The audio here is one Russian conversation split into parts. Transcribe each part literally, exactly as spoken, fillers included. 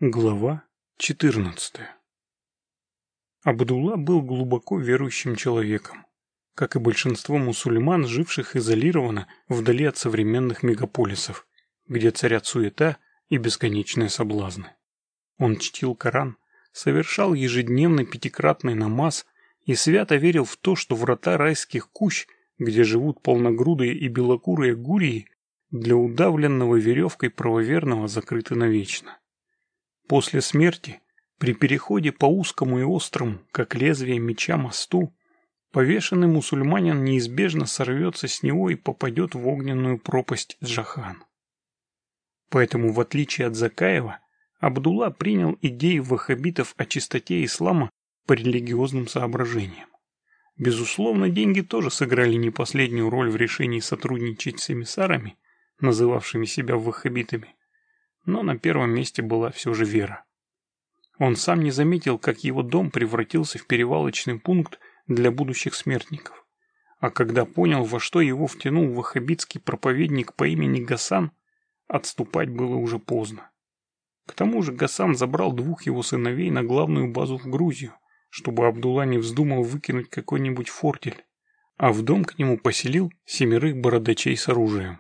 Глава четырнадцатая. Абдулла был глубоко верующим человеком, как и большинство мусульман, живших изолированно вдали от современных мегаполисов, где царят суета и бесконечные соблазны. Он чтил Коран, совершал ежедневный пятикратный намаз и свято верил в то, что врата райских кущ, где живут полногрудые и белокурые гурии, для удавленного веревкой правоверного закрыты навечно. После смерти, при переходе по узкому и острому, как лезвие меча, мосту, повешенный мусульманин неизбежно сорвется с него и попадет в огненную пропасть Джахан. Поэтому, в отличие от Закаева, Абдулла принял идеи ваххабитов о чистоте ислама по религиозным соображениям. Безусловно, деньги тоже сыграли не последнюю роль в решении сотрудничать с эмиссарами, называвшими себя ваххабитами, но на первом месте была все же вера. Он сам не заметил, как его дом превратился в перевалочный пункт для будущих смертников. А когда понял, во что его втянул ваххабитский проповедник по имени Гасан, отступать было уже поздно. К тому же Гасан забрал двух его сыновей на главную базу в Грузию, чтобы Абдулла не вздумал выкинуть какой-нибудь фортель, а в дом к нему поселил семерых бородачей с оружием.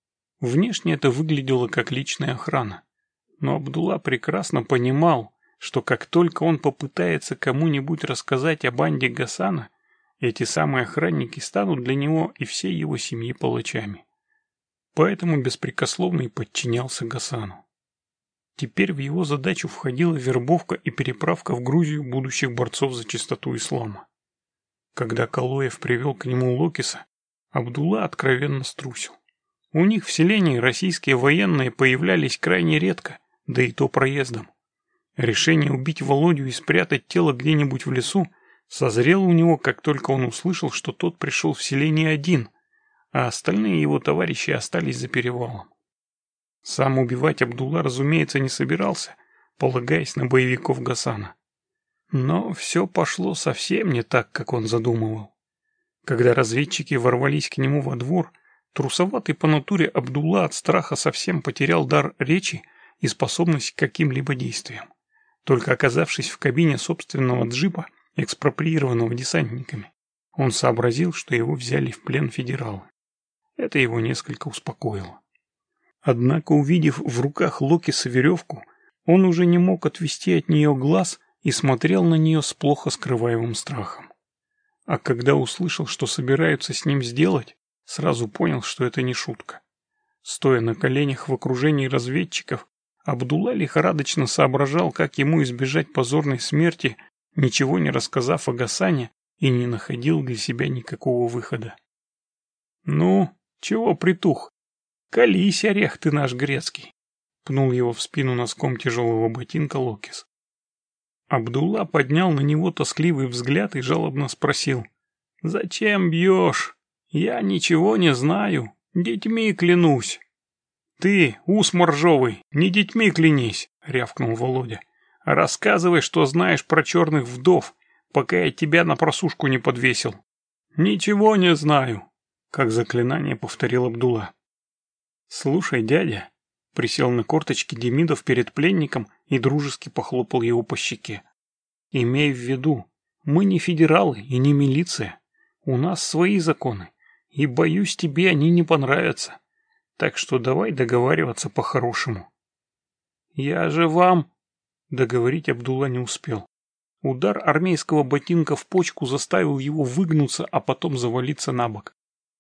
Внешне это выглядело как личная охрана, но Абдулла прекрасно понимал, что как только он попытается кому-нибудь рассказать о банде Гасана, эти самые охранники станут для него и всей его семьи палачами. Поэтому беспрекословно и подчинялся Гасану. Теперь в его задачу входила вербовка и переправка в Грузию будущих борцов за чистоту ислама. Когда Калоев привел к нему Локиса, Абдулла откровенно струсил. У них в селении российские военные появлялись крайне редко, да и то проездом. Решение убить Володю и спрятать тело где-нибудь в лесу созрело у него, как только он услышал, что тот пришел в селение один, а остальные его товарищи остались за перевалом. Сам убивать Абдулла, разумеется, не собирался, полагаясь на боевиков Гасана. Но все пошло совсем не так, как он задумывал. Когда разведчики ворвались к нему во двор, трусоватый по натуре Абдулла от страха совсем потерял дар речи и способность к каким-либо действиям. Только оказавшись в кабине собственного джипа, экспроприированного десантниками, он сообразил, что его взяли в плен федералы. Это его несколько успокоило. Однако, увидев в руках Локиса веревку, он уже не мог отвести от нее глаз и смотрел на нее с плохо скрываемым страхом. А когда услышал, что собираются с ним сделать, сразу понял, что это не шутка. Стоя на коленях в окружении разведчиков, Абдулла лихорадочно соображал, как ему избежать позорной смерти, ничего не рассказав о Гасане, и не находил для себя никакого выхода. «Ну, чего притух? Колись, орех ты наш грецкий!» — пнул его в спину носком тяжелого ботинка Локис. Абдулла поднял на него тоскливый взгляд и жалобно спросил: «Зачем бьешь? Я ничего не знаю, детьми клянусь». «Ты, ус моржовый, не детьми клянись», — рявкнул Володя. «Рассказывай, что знаешь про черных вдов, пока я тебя на просушку не подвесил». «Ничего не знаю», — как заклинание повторил Абдулла. «Слушай, дядя», — присел на корточки Демидов перед пленником и дружески похлопал его по щеке. «Имей в виду, мы не федералы и не милиция. У нас свои законы, и, боюсь, тебе они не понравятся. Так что давай договариваться по-хорошему». «Я же вам...» Договорить Абдулла не успел. Удар армейского ботинка в почку заставил его выгнуться, а потом завалиться на бок.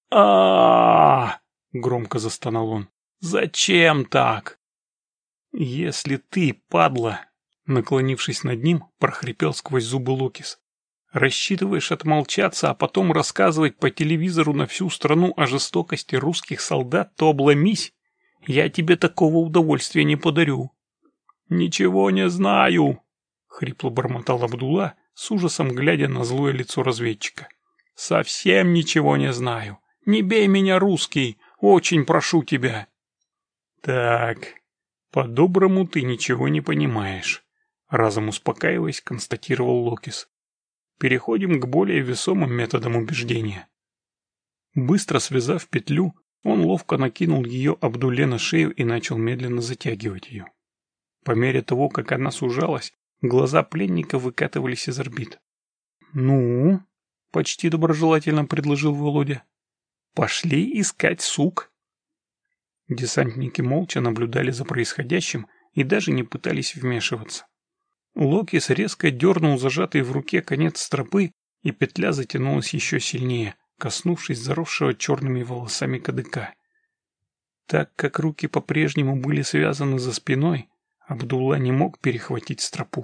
а громко застонал он. «Зачем так?» «Если ты, падла...» Наклонившись над ним, прохрипел сквозь зубы Локис. «Рассчитываешь отмолчаться, а потом рассказывать по телевизору на всю страну о жестокости русских солдат, то обломись. Я тебе такого удовольствия не подарю». «Ничего не знаю», — хрипло бормотал Абдулла, с ужасом глядя на злое лицо разведчика. «Совсем ничего не знаю. Не бей меня, русский, очень прошу тебя». «Так, по-доброму ты ничего не понимаешь», — разом успокаиваясь, констатировал Локис. «Переходим к более весомым методам убеждения». Быстро связав петлю, он ловко накинул ее Абдулле на шею и начал медленно затягивать ее. По мере того, как она сужалась, глаза пленника выкатывались из орбит. «Ну?» — почти доброжелательно предложил Володя. «Пошли искать сук». Десантники молча наблюдали за происходящим и даже не пытались вмешиваться. Локис резко дернул зажатый в руке конец стропы, и петля затянулась еще сильнее, коснувшись заросшего черными волосами кадыка. Так как руки по-прежнему были связаны за спиной, Абдулла не мог перехватить стропу.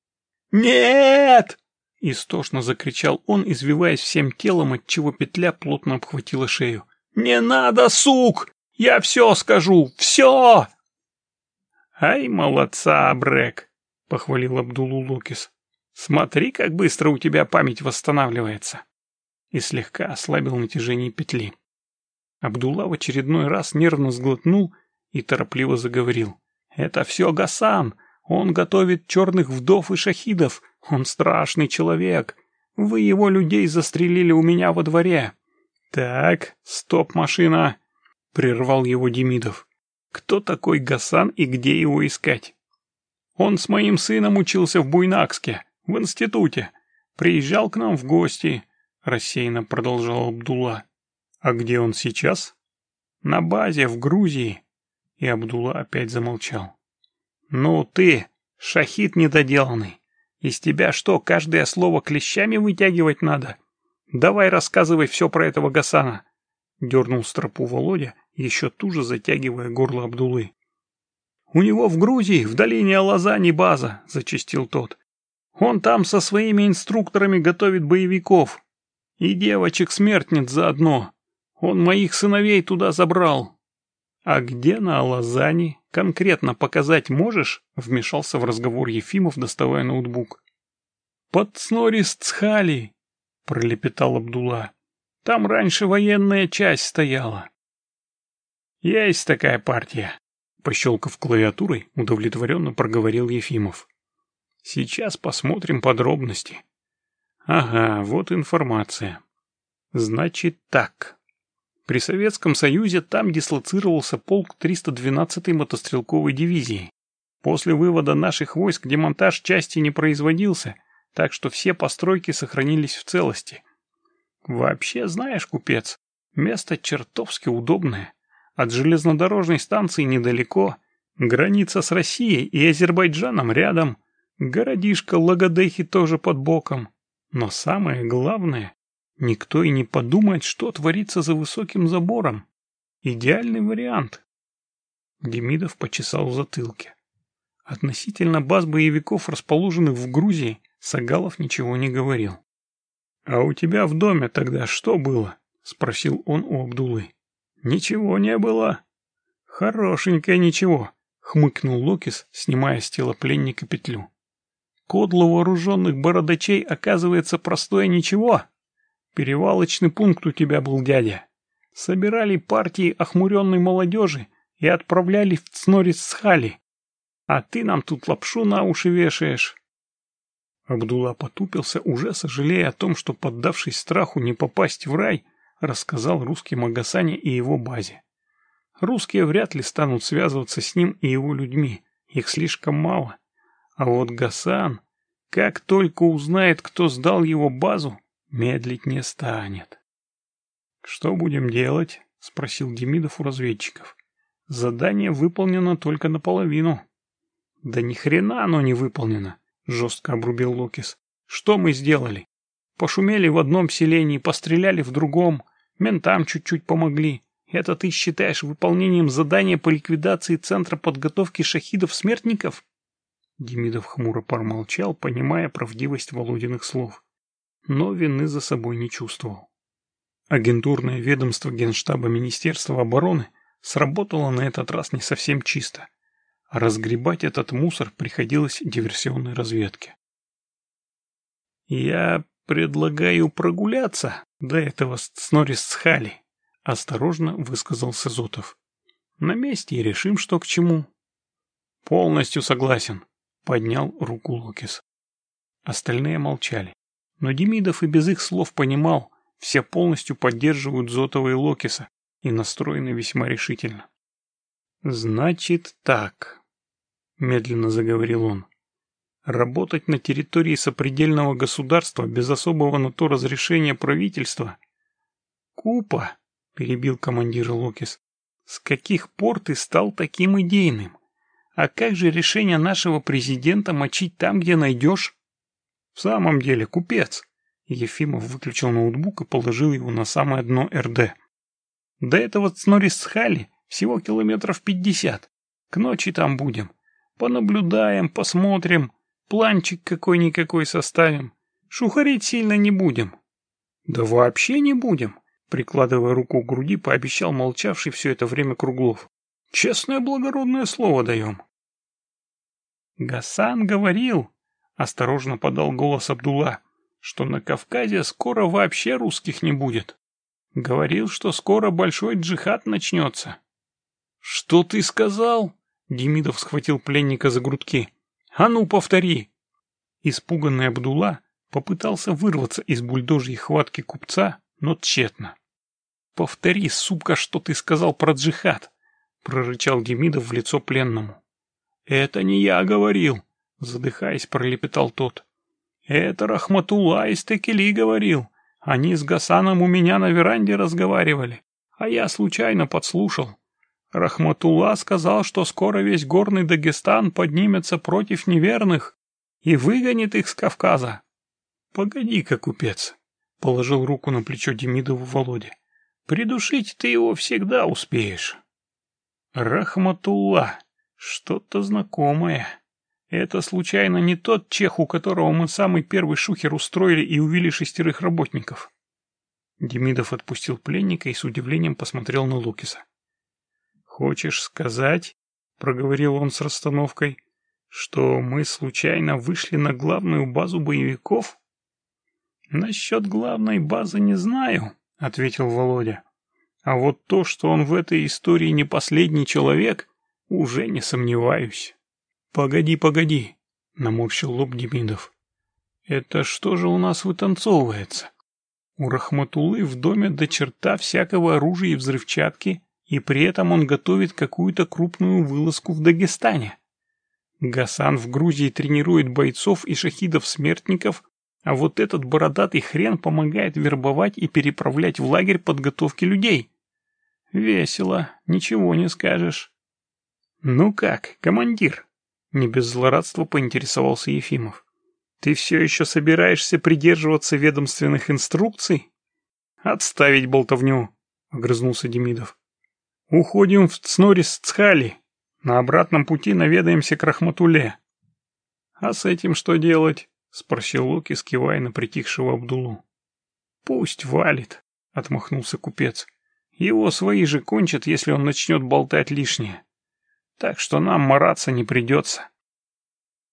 «Нет!» — истошно закричал он, извиваясь всем телом, отчего петля плотно обхватила шею. «Не надо, сук! Я все скажу! Все!» «Ай, молодца, Брэк!» — похвалил Абдуллу Локис. «Смотри, как быстро у тебя память восстанавливается!» И слегка ослабил натяжение петли. Абдулла в очередной раз нервно сглотнул и торопливо заговорил. «Это все Гасан! Он готовит черных вдов и шахидов! Он страшный человек! Вы его людей застрелили у меня во дворе!» «Так, стоп, машина!» — прервал его Демидов. «Кто такой Гасан и где его искать?» «Он с моим сыном учился в Буйнакске, в институте. Приезжал к нам в гости», — рассеянно продолжал Абдулла. «А где он сейчас?» «На базе, в Грузии». И Абдулла опять замолчал. «Ну ты, шахид недоделанный, из тебя что, каждое слово клещами вытягивать надо? Давай рассказывай все про этого Гасана», — дернул стропу Володя, еще туже затягивая горло Абдуллы. «У него в Грузии, в долине Алазани база», — зачастил тот. «Он там со своими инструкторами готовит боевиков. И девочек-смертниц заодно. Он моих сыновей туда забрал». «А где на Алазани? Конкретно показать можешь?» — вмешался в разговор Ефимов, доставая ноутбук. «Под Снорис-Цхали», — пролепетал Абдулла. «Там раньше военная часть стояла». «Есть такая партия», — пощелкав клавиатурой, удовлетворенно проговорил Ефимов. «Сейчас посмотрим подробности». «Ага, вот информация. Значит так. При Советском Союзе там дислоцировался полк триста двенадцатой мотострелковой дивизии. После вывода наших войск демонтаж части не производился, так что все постройки сохранились в целости. Вообще, знаешь, купец, место чертовски удобное. От железнодорожной станции недалеко, граница с Россией и Азербайджаном рядом, городишко Лагодехи тоже под боком. Но самое главное, никто и не подумает, что творится за высоким забором. Идеальный вариант». Демидов почесал в затылке. Относительно баз боевиков, расположенных в Грузии, Сагалов ничего не говорил. «А у тебя в доме тогда что было?» — спросил он у Абдуллы. «Ничего не было». «Хорошенькое ничего», — хмыкнул Локис, снимая с тела пленника петлю. «Кодло вооруженных бородачей, оказывается, простое ничего. Перевалочный пункт у тебя был, дядя. Собирали партии охмуренной молодежи и отправляли в Снорис-Цхали. А ты нам тут лапшу на уши вешаешь». Абдулла потупился, уже сожалея о том, что, поддавшись страху не попасть в рай, рассказал русским о Гасане и его базе. Русские вряд ли станут связываться с ним и его людьми, их слишком мало. А вот Гасан, как только узнает, кто сдал его базу, медлить не станет. «Что будем делать?» — спросил Демидов у разведчиков. «Задание выполнено только наполовину». «Да ни хрена оно не выполнено», — жестко обрубил Локис. «Что мы сделали? Пошумели в одном селении, постреляли в другом, ментам чуть-чуть помогли. Это ты считаешь выполнением задания по ликвидации Центра подготовки шахидов-смертников?» Демидов хмуро промолчал, понимая правдивость Володиных слов, но вины за собой не чувствовал. Агентурное ведомство Генштаба Министерства обороны сработало на этот раз не совсем чисто, а разгребать этот мусор приходилось диверсионной разведке. «Я предлагаю прогуляться до этого Снорис-Цхали», — осторожно высказался Зотов. «На месте и решим, что к чему». «Полностью согласен», — поднял руку Локис. Остальные молчали, но Демидов и без их слов понимал, все полностью поддерживают Зотова и Локиса и настроены весьма решительно. «Значит так», — медленно заговорил он. «Работать на территории сопредельного государства без особого на то разрешения правительства?» «Купа», — перебил командир Локис, — «с каких пор ты стал таким идейным? А как же решение нашего президента мочить там, где найдешь?» «В самом деле, купец», — Ефимов выключил ноутбук и положил его на самое дно эр дэ. «До этого Цнорисцхали всего километров пятьдесят. К ночи там будем. Понаблюдаем, посмотрим, планчик какой-никакой составим. Шухарить сильно не будем». «Да вообще не будем», — прикладывая руку к груди, пообещал молчавший все это время Круглов. «Честное благородное слово даем». «Гасан говорил», — осторожно подал голос Абдулла, «что на Кавказе скоро вообще русских не будет. Говорил, что скоро большой джихад начнется». «Что ты сказал?» — Демидов схватил пленника за грудки. «А ну, повтори!» Испуганный Абдулла попытался вырваться из бульдожьей хватки купца, но тщетно. «Повтори, сука, что ты сказал про джихад!» — прорычал Демидов в лицо пленному. «Это не я говорил!» — задыхаясь, пролепетал тот. «Это Рахматулла из Текели говорил. Они с Гасаном у меня на веранде разговаривали, а я случайно подслушал. Рахматулла сказал, что скоро весь горный Дагестан поднимется против неверных и выгонит их с Кавказа». «Погоди-ка, купец», — положил руку на плечо Демидову Володя. «Придушить ты его всегда успеешь». «Рахматулла, что-то знакомое. Это, случайно, не тот чех, у которого мы самый первый шухер устроили и увели шестерых работников?» Демидов отпустил пленника и с удивлением посмотрел на Лукиса. «Хочешь сказать, — проговорил он с расстановкой, — что мы случайно вышли на главную базу боевиков?» «Насчет главной базы не знаю», — ответил Володя. «А вот то, что он в этой истории не последний человек, уже не сомневаюсь». «Погоди, погоди», — наморщил лоб Демидов. «Это что же у нас вытанцовывается? У Рахматуллы в доме до черта всякого оружия и взрывчатки, и при этом он готовит какую-то крупную вылазку в Дагестане. Гасан в Грузии тренирует бойцов и шахидов-смертников, а вот этот бородатый хрен помогает вербовать и переправлять в лагерь подготовки людей. Весело, ничего не скажешь». «Ну как, командир?» — не без злорадства поинтересовался Ефимов. «Ты все еще собираешься придерживаться ведомственных инструкций?» «Отставить болтовню», — огрызнулся Демидов. «Уходим в Цнорисцхали. На обратном пути наведаемся к Рахматулле». «А с этим что делать?» — спросил Локис, кивая на притихшего Абдуллу. «Пусть валит», — отмахнулся купец. «Его свои же кончат, если он начнет болтать лишнее. Так что нам мараться не придется».